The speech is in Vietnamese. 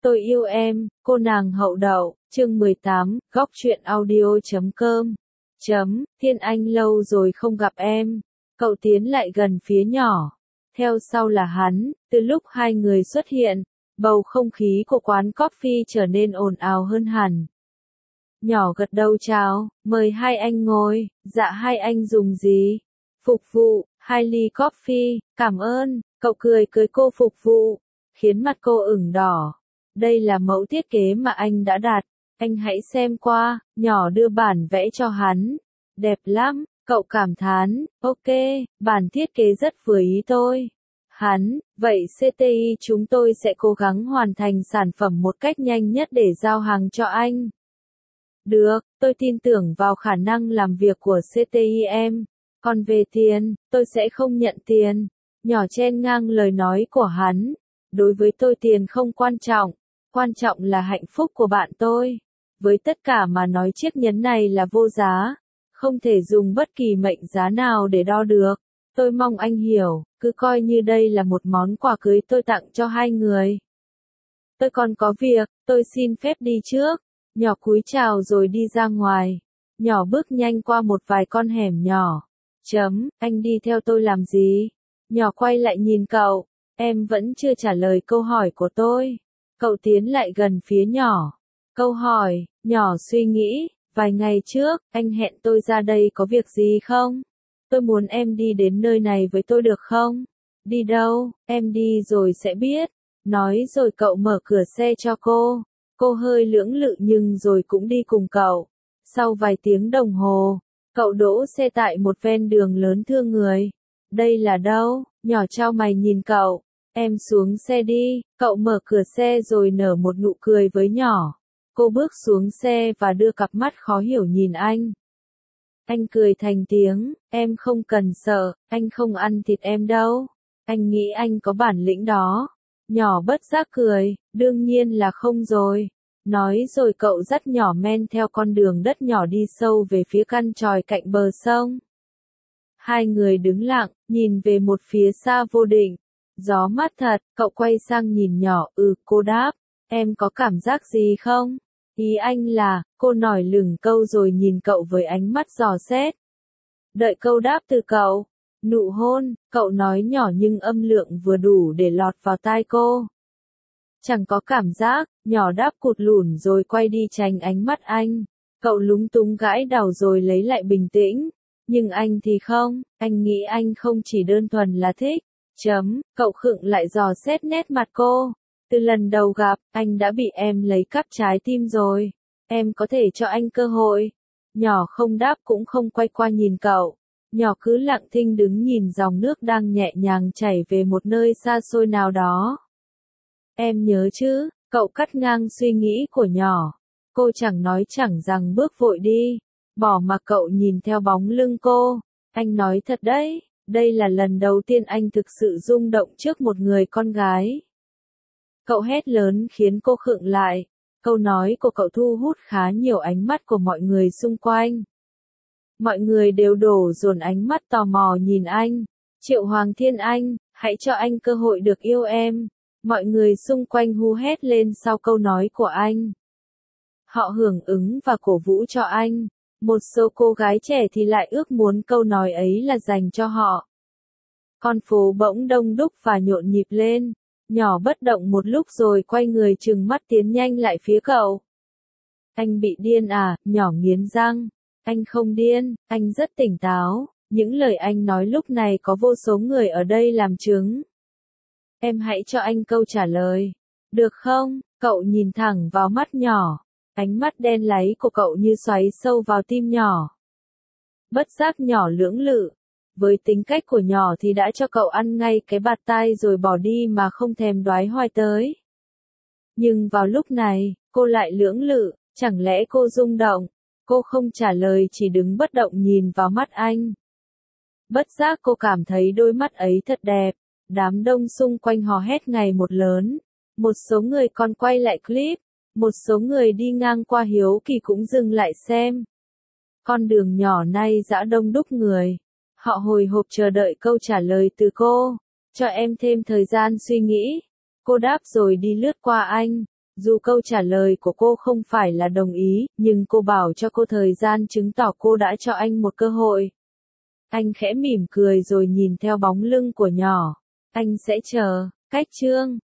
Tôi yêu em, cô nàng hậu đậu, chương 18, góc truyện audio.com. Thiên Anh lâu rồi không gặp em. Cậu tiến lại gần phía nhỏ. Theo sau là hắn, từ lúc hai người xuất hiện, bầu không khí của quán coffee trở nên ồn ào hơn hẳn. Nhỏ gật đầu chào, mời hai anh ngồi, dạ hai anh dùng gì? Phục vụ, 2 ly coffee, cảm ơn, cậu cười cưới cô phục vụ, khiến mặt cô ửng đỏ. Đây là mẫu thiết kế mà anh đã đặt, anh hãy xem qua, nhỏ đưa bản vẽ cho hắn. Đẹp lắm, cậu cảm thán, ok, bản thiết kế rất vừa ý tôi. Hắn, vậy CTI chúng tôi sẽ cố gắng hoàn thành sản phẩm một cách nhanh nhất để giao hàng cho anh. Được, tôi tin tưởng vào khả năng làm việc của CTI em. Còn về tiền, tôi sẽ không nhận tiền. Nhỏ chen ngang lời nói của hắn. Đối với tôi tiền không quan trọng là hạnh phúc của bạn tôi. Với tất cả mà nói chiếc nhẫn này là vô giá, không thể dùng bất kỳ mệnh giá nào để đo được. Tôi mong anh hiểu, cứ coi như đây là một món quà cưới tôi tặng cho hai người. Tôi còn có việc, tôi xin phép đi trước. Nhỏ cúi chào rồi đi ra ngoài. Nhỏ bước nhanh qua một vài con hẻm nhỏ. Anh đi theo tôi làm gì? Nhỏ quay lại nhìn cậu. Em vẫn chưa trả lời câu hỏi của tôi. Cậu tiến lại gần phía nhỏ. Câu hỏi, nhỏ suy nghĩ, vài ngày trước, anh hẹn tôi ra đây có việc gì không? Tôi muốn em đi đến nơi này với tôi được không? Đi đâu, em đi rồi sẽ biết. Nói rồi cậu mở cửa xe cho cô. Cô hơi lưỡng lự nhưng rồi cũng đi cùng cậu. Sau vài tiếng đồng hồ, cậu đỗ xe tại một ven đường lớn thưa người. Đây là đâu? Nhỏ chau mày nhìn cậu. Em xuống xe đi. Cậu mở cửa xe rồi nở một nụ cười với nhỏ. Cô bước xuống xe và đưa cặp mắt khó hiểu nhìn anh. Anh cười thành tiếng, em không cần sợ, anh không ăn thịt em đâu. Anh nghĩ anh có bản lĩnh đó. Nhỏ bất giác cười, đương nhiên là không rồi. Nói rồi cậu dắt nhỏ men theo con đường đất nhỏ đi sâu về phía căn chòi cạnh bờ sông. Hai người đứng lặng, nhìn về một phía xa vô định. Gió mát thật, cậu quay sang nhìn nhỏ, cô đáp, em có cảm giác gì không? Ý anh là, cô nổi lửng câu rồi nhìn cậu với ánh mắt dò xét. Đợi câu đáp từ cậu. Nụ hôn, cậu nói nhỏ nhưng âm lượng vừa đủ để lọt vào tai cô. Chẳng có cảm giác, nhỏ đáp cụt lủn rồi quay đi tránh ánh mắt anh. Cậu lúng túng gãi đầu rồi lấy lại bình tĩnh. Nhưng anh thì không, anh nghĩ anh không chỉ đơn thuần là thích. Cậu khựng lại dò xét nét mặt cô. Từ lần đầu gặp, anh đã bị em lấy cắp trái tim rồi. Em có thể cho anh cơ hội. Nhỏ không đáp cũng không quay qua nhìn cậu. Nhỏ cứ lặng thinh đứng nhìn dòng nước đang nhẹ nhàng chảy về một nơi xa xôi nào đó. Em nhớ chứ, cậu cắt ngang suy nghĩ của nhỏ. Cô chẳng nói chẳng rằng bước vội đi. Bỏ mặc cậu nhìn theo bóng lưng cô. Anh nói thật đấy, đây là lần đầu tiên anh thực sự rung động trước một người con gái. Cậu hét lớn khiến cô khựng lại. Câu nói của cậu thu hút khá nhiều ánh mắt của mọi người xung quanh. Mọi người đều đổ dồn ánh mắt tò mò nhìn anh. Triệu Hoàng Thiên Anh, hãy cho anh cơ hội được yêu em. Mọi người xung quanh hú hét lên sau câu nói của anh. Họ hưởng ứng và cổ vũ cho anh. Một số cô gái trẻ thì lại ước muốn câu nói ấy là dành cho họ. Con phố bỗng đông đúc và nhộn nhịp lên. Nhỏ bất động một lúc rồi quay người trừng mắt tiến nhanh lại phía cậu. Anh bị điên à? Nhỏ nghiến răng. Anh không điên, anh rất tỉnh táo. Những lời anh nói lúc này có vô số người ở đây làm chứng. Em hãy cho anh câu trả lời. Được không? Cậu nhìn thẳng vào mắt nhỏ. Ánh mắt đen láy của cậu như xoáy sâu vào tim nhỏ. Bất giác nhỏ lưỡng lự. Với tính cách của nhỏ thì đã cho cậu ăn ngay cái bạt tai rồi bỏ đi mà không thèm đoái hoài tới. Nhưng vào lúc này, cô lại lưỡng lự, chẳng lẽ cô rung động? Cô không trả lời chỉ đứng bất động nhìn vào mắt anh. Bất giác cô cảm thấy đôi mắt ấy thật đẹp. Đám đông xung quanh hò hét ngày một lớn. Một số người còn quay lại clip. Một số người đi ngang qua hiếu kỳ cũng dừng lại xem. Con đường nhỏ nay dã đông đúc người. Họ hồi hộp chờ đợi câu trả lời từ cô. Cho em thêm thời gian suy nghĩ. Cô đáp rồi đi lướt qua anh. Dù câu trả lời của cô không phải là đồng ý, nhưng cô bảo cho cô thời gian chứng tỏ cô đã cho anh một cơ hội. Anh khẽ mỉm cười rồi nhìn theo bóng lưng của nhỏ. Anh sẽ chờ. Cách chương